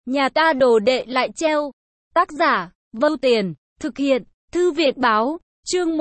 Nhà ta đồ đệ lại treo. Tác giả, Vâu Tiền, thực hiện, Thư viện báo, chương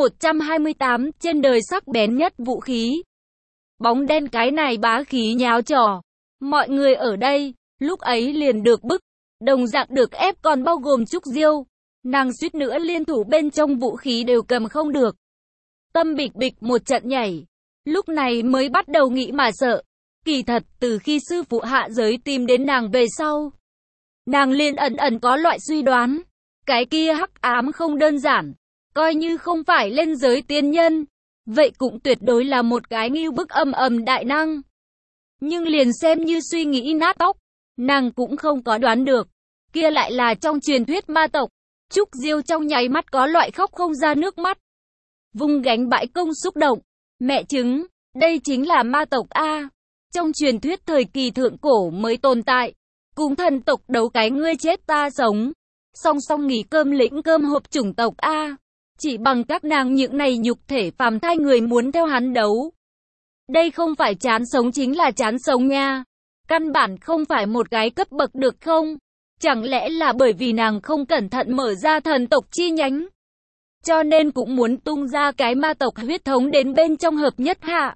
128, trên đời sắc bén nhất vũ khí. Bóng đen cái này bá khí nháo trò. Mọi người ở đây, lúc ấy liền được bức, đồng dạng được ép còn bao gồm Trúc Diêu. Nàng suýt nữa liên thủ bên trong vũ khí đều cầm không được. Tâm bịch bịch một trận nhảy. Lúc này mới bắt đầu nghĩ mà sợ. Kỳ thật, từ khi sư phụ hạ giới tìm đến nàng về sau, nàng liền ẩn ẩn có loại suy đoán. Cái kia hắc ám không đơn giản. Coi như không phải lên giới tiên nhân, vậy cũng tuyệt đối là một cái ngưu bức âm đại năng. Nhưng liền xem như suy nghĩ nát óc, nàng cũng không có đoán được. Kia lại là trong truyền thuyết ma tộc. Trúc Diêu trong nháy mắt có loại khóc không ra nước mắt. Vung gánh bãi công xúc động. Mẹ chứng, đây chính là ma tộc A. Trong truyền thuyết thời kỳ thượng cổ mới tồn tại. Cùng thần tộc đấu cái ngươi chết ta sống. Song song nghỉ cơm lĩnh cơm hộp chủng tộc A. Chỉ bằng các nàng những này nhục thể phàm thai người muốn theo hắn đấu. Đây không phải chán sống chính là chán sống nha. Căn bản không phải một cái cấp bậc được không? Chẳng lẽ là bởi vì nàng không cẩn thận mở ra thần tộc chi nhánh, cho nên cũng muốn tung ra cái ma tộc huyết thống đến bên trong hợp nhất hạ.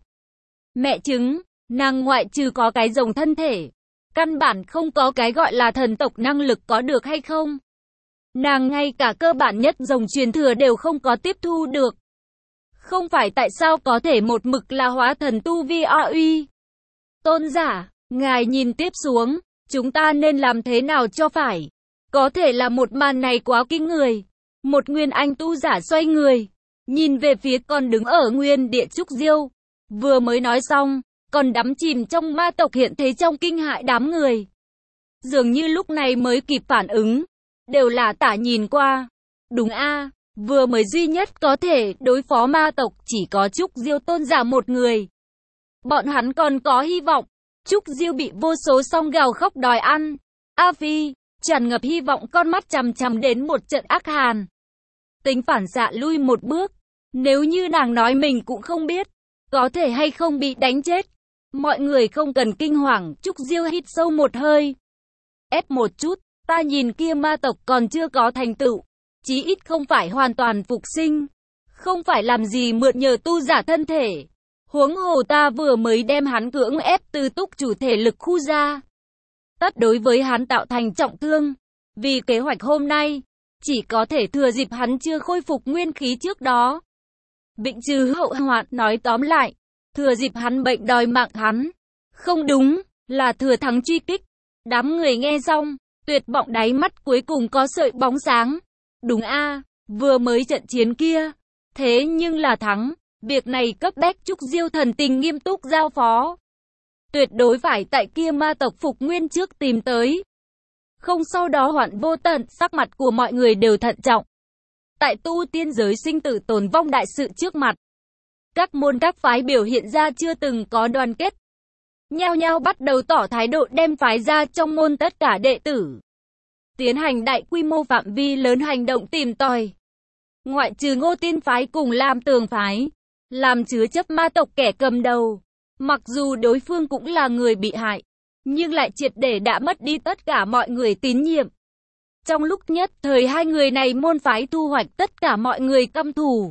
Mẹ chứng, nàng ngoại trừ có cái rồng thân thể, căn bản không có cái gọi là thần tộc năng lực có được hay không? Nàng ngay cả cơ bản nhất rồng truyền thừa đều không có tiếp thu được. Không phải tại sao có thể một mực là hóa thần tu vi uy. Tôn giả, ngài nhìn tiếp xuống, chúng ta nên làm thế nào cho phải? Có thể là một màn này quá kinh người. Một nguyên anh tu giả xoay người, nhìn về phía còn đứng ở nguyên địa Trúc Diêu. Vừa mới nói xong, còn đắm chìm trong ma tộc hiện thế trong kinh hại đám người. Dường như lúc này mới kịp phản ứng. Đều là tả nhìn qua. Đúng a, vừa mới duy nhất có thể đối phó ma tộc chỉ có Trúc Diêu tôn giả một người. Bọn hắn còn có hy vọng. Trúc Diêu bị vô số song gào khóc đòi ăn. A Phi, tràn ngập hy vọng con mắt chằm chằm đến một trận ác hàn. Tính phản xạ lui một bước. Nếu như nàng nói mình cũng không biết, có thể hay không bị đánh chết. Mọi người không cần kinh hoàng, Trúc Diêu hít sâu một hơi. Ép một chút, ta nhìn kia ma tộc còn chưa có thành tựu. Chí ít không phải hoàn toàn phục sinh. Không phải làm gì mượn nhờ tu giả thân thể. Huống hồ ta vừa mới đem hắn cưỡng ép từ túc chủ thể lực khu ra. Tất đối với hắn tạo thành trọng thương. Vì kế hoạch hôm nay, chỉ có thể thừa dịp hắn chưa khôi phục nguyên khí trước đó. Vịnh trừ hậu hoạn, nói tóm lại, thừa dịp hắn bệnh đòi mạng hắn. Không đúng, là thừa thắng truy kích. Đám người nghe xong, tuyệt vọng đáy mắt cuối cùng có sợi bóng sáng. Đúng a, vừa mới trận chiến kia, thế nhưng là thắng. Việc này cấp bách Trúc Diêu thần tình nghiêm túc giao phó. Tuyệt đối phải tại kia ma tộc phục nguyên trước tìm tới. Không sau đó hoạn vô tận, sắc mặt của mọi người đều thận trọng. Tại tu tiên giới sinh tử tồn vong đại sự trước mặt, các môn các phái biểu hiện ra chưa từng có đoàn kết. Nhao nhao bắt đầu tỏ thái độ đem phái ra trong môn tất cả đệ tử. Tiến hành đại quy mô phạm vi lớn hành động tìm tòi. Ngoại trừ Ngô Tiên phái cùng Lam Tường phái, làm chứa chấp ma tộc kẻ cầm đầu. Mặc dù đối phương cũng là người bị hại, nhưng lại triệt để đã mất đi tất cả mọi người tín nhiệm. Trong lúc nhất thời hai người này môn phái thu hoạch tất cả mọi người căm thù.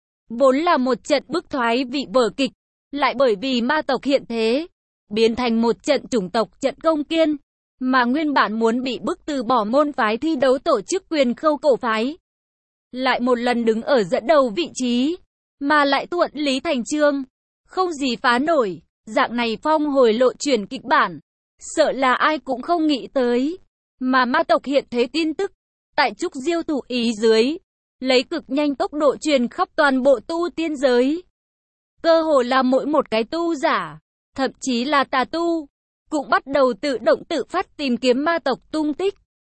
Vốn là một trận bức thoái vị vở kịch, lại bởi vì ma tộc hiện thế, biến thành một trận chủng tộc trận công kiên, mà nguyên bản muốn bị bức từ bỏ môn phái thi đấu tổ chức quyền khâu cổ phái. Lại một lần đứng ở dẫn đầu vị trí, mà lại thuận lý thành chương, không gì phá nổi. Dạng này phong hồi lộ chuyển kịch bản, sợ là ai cũng không nghĩ tới. Mà ma tộc hiện thế tin tức, tại Trúc Diêu thủ ý dưới, lấy cực nhanh tốc độ truyền khắp toàn bộ tu tiên giới. Cơ hồ là mỗi một cái tu giả, thậm chí là tà tu, cũng bắt đầu tự động tự phát tìm kiếm ma tộc tung tích.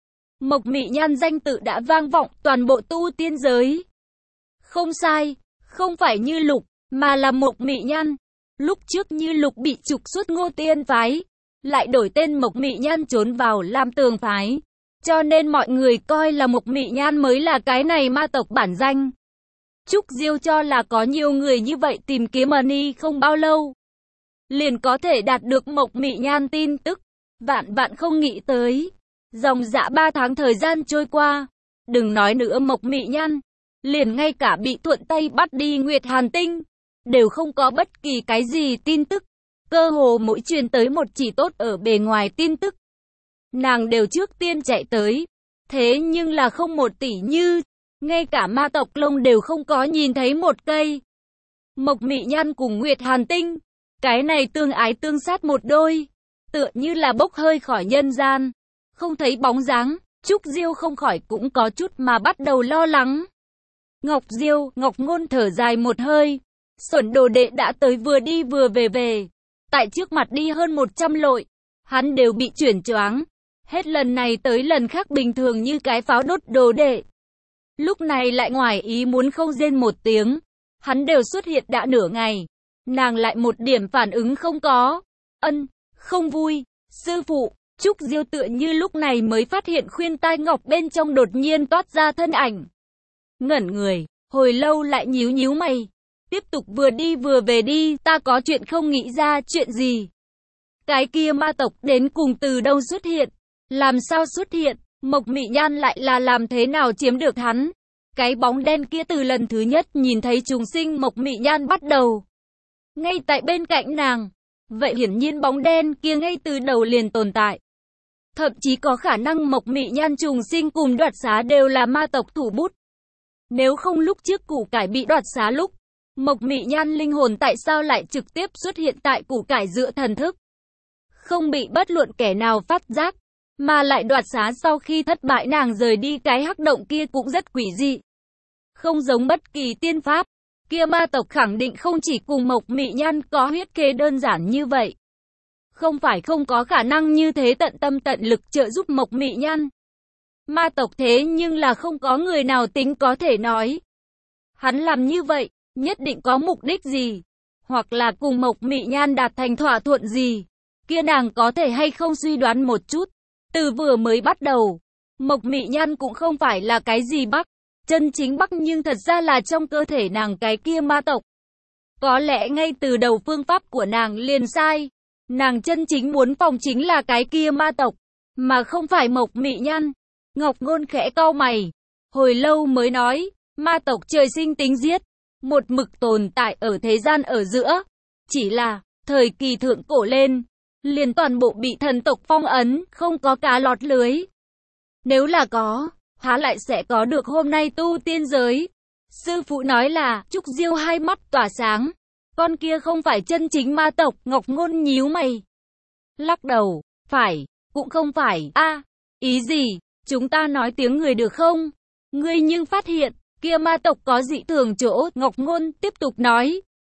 Mộc Mị Nhan danh tự đã vang vọng toàn bộ tu tiên giới. Không sai, không phải Như Lục, mà là Mộc Mị Nhan. Lúc trước Như Lục bị trục xuất Ngô Tiên phái, lại đổi tên Mộc Mị Nhan trốn vào Lam Tường phái. Cho nên mọi người coi là Mộc Mị Nhan mới là cái này ma tộc bản danh. Trúc Diêu cho là có nhiều người như vậy tìm kiếm Money không bao lâu, liền có thể đạt được Mộc Mị Nhan tin tức. Vạn vạn không nghĩ tới. Dòng dã 3 tháng thời gian trôi qua, đừng nói nữa Mộc Mị Nhan, liền ngay cả bị thuận tay bắt đi Nguyệt Hàn Tinh, đều không có bất kỳ cái gì tin tức. Cơ hồ mỗi truyền tới một chỉ tốt ở bề ngoài tin tức, nàng đều trước tiên chạy tới. Thế nhưng là không một tỷ như, ngay cả ma tộc lông đều không có nhìn thấy một cây. Mộc Mị Nhan cùng Nguyệt Hàn Tinh, cái này tương ái tương sát một đôi, tựa như là bốc hơi khỏi nhân gian, không thấy bóng dáng. Trúc Diêu không khỏi cũng có chút mà bắt đầu lo lắng. Ngọc Diêu, Ngọc Ngôn thở dài một hơi, xuẩn đồ đệ đã tới vừa đi vừa về, tại trước mặt đi hơn 100 lội, hắn đều bị chuyển choáng, hết lần này tới lần khác bình thường như cái pháo đốt đồ đệ. Lúc này lại ngoài ý muốn không rên một tiếng, hắn đều xuất hiện đã nửa ngày, nàng lại một điểm phản ứng không có. Không vui, sư phụ. Trúc Diêu tựa như lúc này mới phát hiện khuyên tai ngọc bên trong đột nhiên toát ra thân ảnh. Ngẩn người, hồi lâu lại nhíu nhíu mày. Tiếp tục vừa đi vừa về đi, ta có chuyện không nghĩ ra, chuyện gì? Cái kia ma tộc đến cùng từ đâu xuất hiện? Làm sao xuất hiện? Mộc Mị Nhan lại là làm thế nào chiếm được hắn? Cái bóng đen kia từ lần thứ nhất nhìn thấy trùng sinh Mộc Mị Nhan bắt đầu. Ngay tại bên cạnh nàng. Vậy hiển nhiên bóng đen kia ngay từ đầu liền tồn tại. Thậm chí có khả năng Mộc Mị Nhan trùng sinh cùng Đoạt Xá đều là ma tộc thủ bút. Nếu không lúc trước củ cải bị đoạt xá lúc, Mộc Mị Nhan linh hồn tại sao lại trực tiếp xuất hiện tại củ cải giữa thần thức? Không bị bất luận kẻ nào phát giác, mà lại đoạt xá sau khi thất bại nàng rời đi cái hắc động kia cũng rất quỷ dị. Không giống bất kỳ tiên pháp, kia ma tộc khẳng định không chỉ cùng Mộc Mị Nhan có huyết khế đơn giản như vậy. Không phải không có khả năng như thế tận tâm tận lực trợ giúp Mộc Mị Nhan. Ma tộc thế nhưng là không có người nào tính có thể nói. Hắn làm như vậy, nhất định có mục đích gì, hoặc là cùng Mộc Mị Nhan đạt thành thỏa thuận gì. Kia nàng có thể hay không suy đoán một chút. Từ vừa mới bắt đầu, Mộc Mị Nhan cũng không phải là cái gì bắc, chân chính bắc nhưng thật ra là trong cơ thể nàng cái kia ma tộc. Có lẽ ngay từ đầu phương pháp của nàng liền sai. Nàng chân chính muốn phòng chính là cái kia ma tộc, mà không phải Mộc Mị Nhan. Ngọc Ngôn khẽ cau mày, hồi lâu mới nói, ma tộc trời sinh tính giết, một mực tồn tại ở thế gian ở giữa. Chỉ là, thời kỳ thượng cổ lên, liền toàn bộ bị thần tộc phong ấn, không có cá lọt lưới. Nếu là có, há lại sẽ có được hôm nay tu tiên giới. Sư phụ nói là, Trúc Diêu hai mắt tỏa sáng. Con kia không phải chân chính ma tộc, Ngọc Ngôn nhíu mày. Lắc đầu, phải, cũng không phải, ý gì, chúng ta nói tiếng người được không? Ngươi nhưng phát hiện, kia ma tộc có dị thường chỗ, Ngọc Ngôn tiếp tục nói.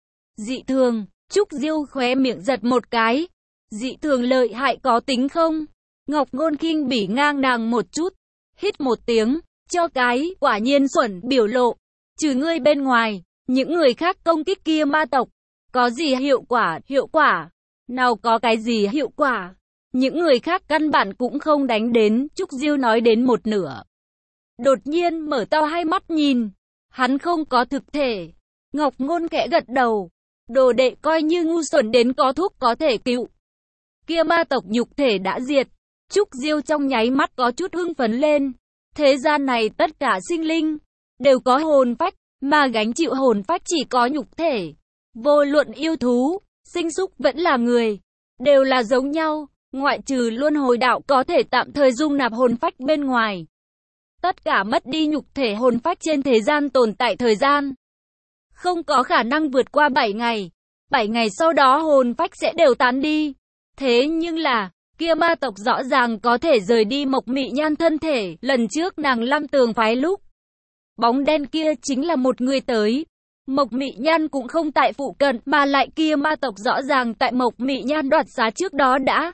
Dị thường, Trúc Diêu khóe miệng giật một cái. Dị thường lợi hại có tính không? Ngọc Ngôn khinh bỉ ngang nàng một chút, hít một tiếng, cho cái, quả nhiên xuẩn, biểu lộ. Trừ ngươi bên ngoài, những người khác công kích kia ma tộc, có gì hiệu quả? Nào có cái gì hiệu quả? Những người khác căn bản cũng không đánh đến, Trúc Diêu nói đến một nửa. Đột nhiên mở to hai mắt nhìn, hắn không có thực thể. Ngọc Ngôn khẽ gật đầu, đồ đệ coi như ngu xuẩn đến có thuốc có thể cứu. Kia ma tộc nhục thể đã diệt, Trúc Diêu trong nháy mắt có chút hưng phấn lên. Thế gian này tất cả sinh linh, đều có hồn phách, mà gánh chịu hồn phách chỉ có nhục thể. Vô luận yêu thú, sinh súc vẫn là người, đều là giống nhau, ngoại trừ luân hồi đạo có thể tạm thời dung nạp hồn phách bên ngoài. Tất cả mất đi nhục thể hồn phách trên thế gian tồn tại thời gian, không có khả năng vượt qua 7 ngày. 7 ngày sau đó hồn phách sẽ đều tán đi. Thế nhưng là, kia ma tộc rõ ràng có thể rời đi Mộc Mị Nhan thân thể, lần trước nàng Lam Tường phái lúc. Bóng đen kia chính là một người tới. Mộc Mị Nhan cũng không tại phụ cận, mà lại kia ma tộc rõ ràng tại Mộc Mị Nhan đoạt xá trước đó đã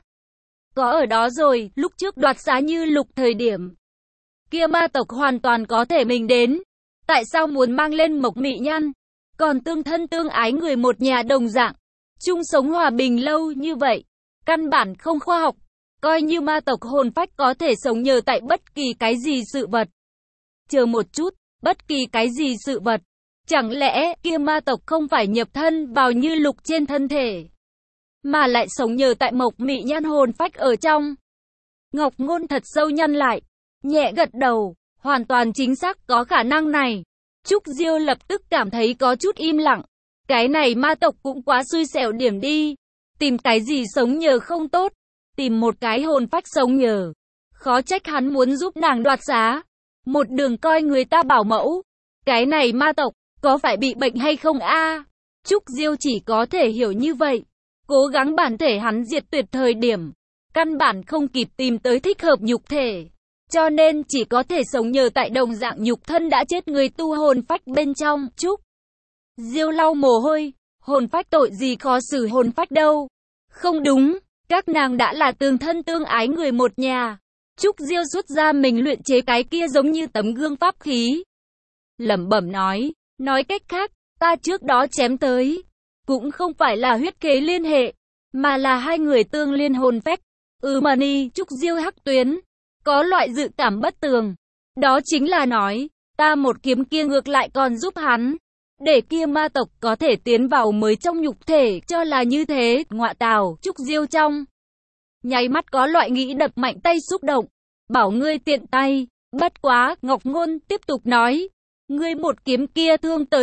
có ở đó rồi, lúc trước đoạt xá Như Lục thời điểm. Kia ma tộc hoàn toàn có thể mình đến. Tại sao muốn mang lên Mộc Mị Nhan? Còn tương thân tương ái người một nhà đồng dạng, chung sống hòa bình lâu như vậy, căn bản không khoa học. Coi như ma tộc hồn phách có thể sống nhờ tại bất kỳ cái gì sự vật. Chờ một chút, bất kỳ cái gì sự vật. Chẳng lẽ kia ma tộc không phải nhập thân vào Như Lục trên thân thể, mà lại sống nhờ tại Mộc Mị Nhan hồn phách ở trong? Ngọc Ngôn thật sâu nhăn lại, nhẹ gật đầu, hoàn toàn chính xác có khả năng này. Trúc Diêu lập tức cảm thấy có chút im lặng. Cái này ma tộc cũng quá xui xẻo điểm đi. Tìm cái gì sống nhờ không tốt. Tìm một cái hồn phách sống nhờ. Khó trách hắn muốn giúp nàng đoạt xá. Một đường coi người ta bảo mẫu. Cái này ma tộc, có phải bị bệnh hay không a? Trúc Diêu chỉ có thể hiểu như vậy. Cố gắng bản thể hắn diệt tuyệt thời điểm. Căn bản không kịp tìm tới thích hợp nhục thể. Cho nên chỉ có thể sống nhờ tại đồng dạng nhục thân đã chết người tu hồn phách bên trong. Trúc Diêu lau mồ hôi. Hồn phách tội gì khó xử hồn phách đâu. Không đúng, các nàng đã là tương thân tương ái người một nhà. Trúc Diêu xuất ra mình luyện chế cái kia giống như tấm gương pháp khí. Lẩm bẩm nói cách khác, ta trước đó chém tới. Cũng không phải là huyết kế liên hệ, mà là hai người tương liên hồn phách. Mani, Trúc Diêu hắc tuyến. Có loại dự cảm bất tường. Đó chính là nói, ta một kiếm kia ngược lại còn giúp hắn. Để kia ma tộc có thể tiến vào mới trong nhục thể, cho là như thế, ngọa tào, Trúc Diêu trong. Nháy mắt có loại nghĩ đập mạnh tay xúc động. Bảo ngươi tiện tay, bất quá, Ngọc Ngôn tiếp tục nói. Ngươi một kiếm kia thương tới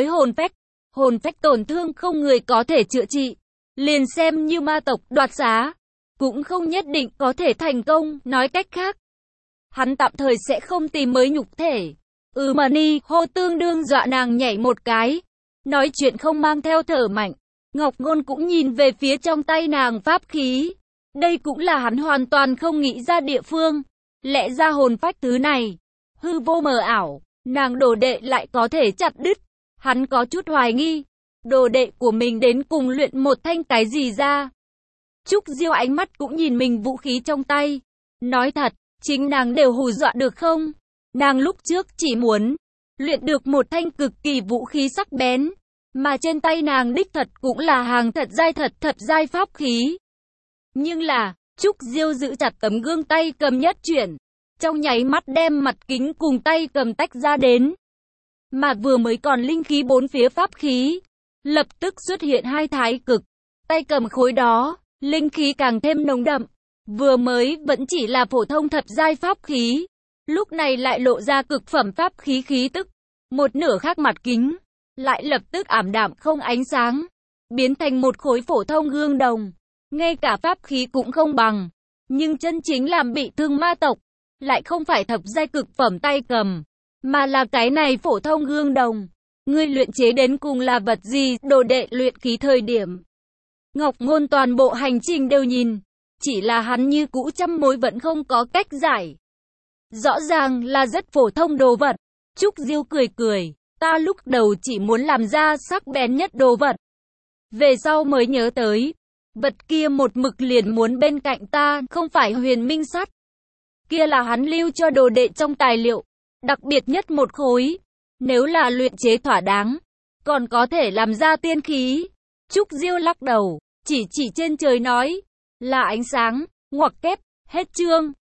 hồn phách tổn thương không người có thể chữa trị. Liền xem như ma tộc đoạt xá, cũng không nhất định có thể thành công, nói cách khác. Hắn tạm thời sẽ không tìm mới nhục thể. Mani hô tương đương dọa nàng nhảy một cái. Nói chuyện không mang theo thở mạnh. Ngọc Ngôn cũng nhìn về phía trong tay nàng pháp khí. Đây cũng là hắn hoàn toàn không nghĩ ra địa phương. Lẽ ra hồn phách thứ này, hư vô mờ ảo, nàng đồ đệ lại có thể chặt đứt. Hắn có chút hoài nghi. Đồ đệ của mình đến cùng luyện một thanh cái gì ra. Trúc Diêu ánh mắt cũng nhìn mình vũ khí trong tay. Nói thật, chính nàng đều hù dọa được không? Nàng lúc trước chỉ muốn luyện được một thanh cực kỳ vũ khí sắc bén, mà trên tay nàng đích thật cũng là hàng thật dai pháp khí. Nhưng là, Trúc Diêu giữ chặt tấm gương tay cầm nhất chuyển, trong nháy mắt đem mặt kính cùng tay cầm tách ra đến. Mà vừa mới còn linh khí bốn phía pháp khí, lập tức xuất hiện hai thái cực, tay cầm khối đó, linh khí càng thêm nồng đậm. Vừa mới vẫn chỉ là phổ thông thập giai pháp khí, lúc này lại lộ ra cực phẩm pháp khí khí tức. Một nửa khác mặt kính, lại lập tức ảm đạm không ánh sáng, biến thành một khối phổ thông gương đồng. Ngay cả pháp khí cũng không bằng, nhưng chân chính làm bị thương ma tộc, lại không phải thập giai cực phẩm tay cầm, mà là cái này phổ thông gương đồng. Ngươi luyện chế đến cùng là vật gì? Đồ đệ luyện khí thời điểm, Ngọc Ngôn toàn bộ hành trình đều nhìn, chỉ là hắn như cũ trăm mối vẫn không có cách giải. Rõ ràng là rất phổ thông đồ vật. Trúc Diêu cười, ta lúc đầu chỉ muốn làm ra sắc bén nhất đồ vật. Về sau mới nhớ tới, vật kia một mực liền muốn bên cạnh ta, không phải huyền minh sắt. Kia là hắn lưu cho đồ đệ trong tài liệu, đặc biệt nhất một khối. Nếu là luyện chế thỏa đáng, còn có thể làm ra tiên khí. Trúc Diêu lắc đầu, chỉ trên trời nói, là ánh sáng, ngoặc kép, hết chương.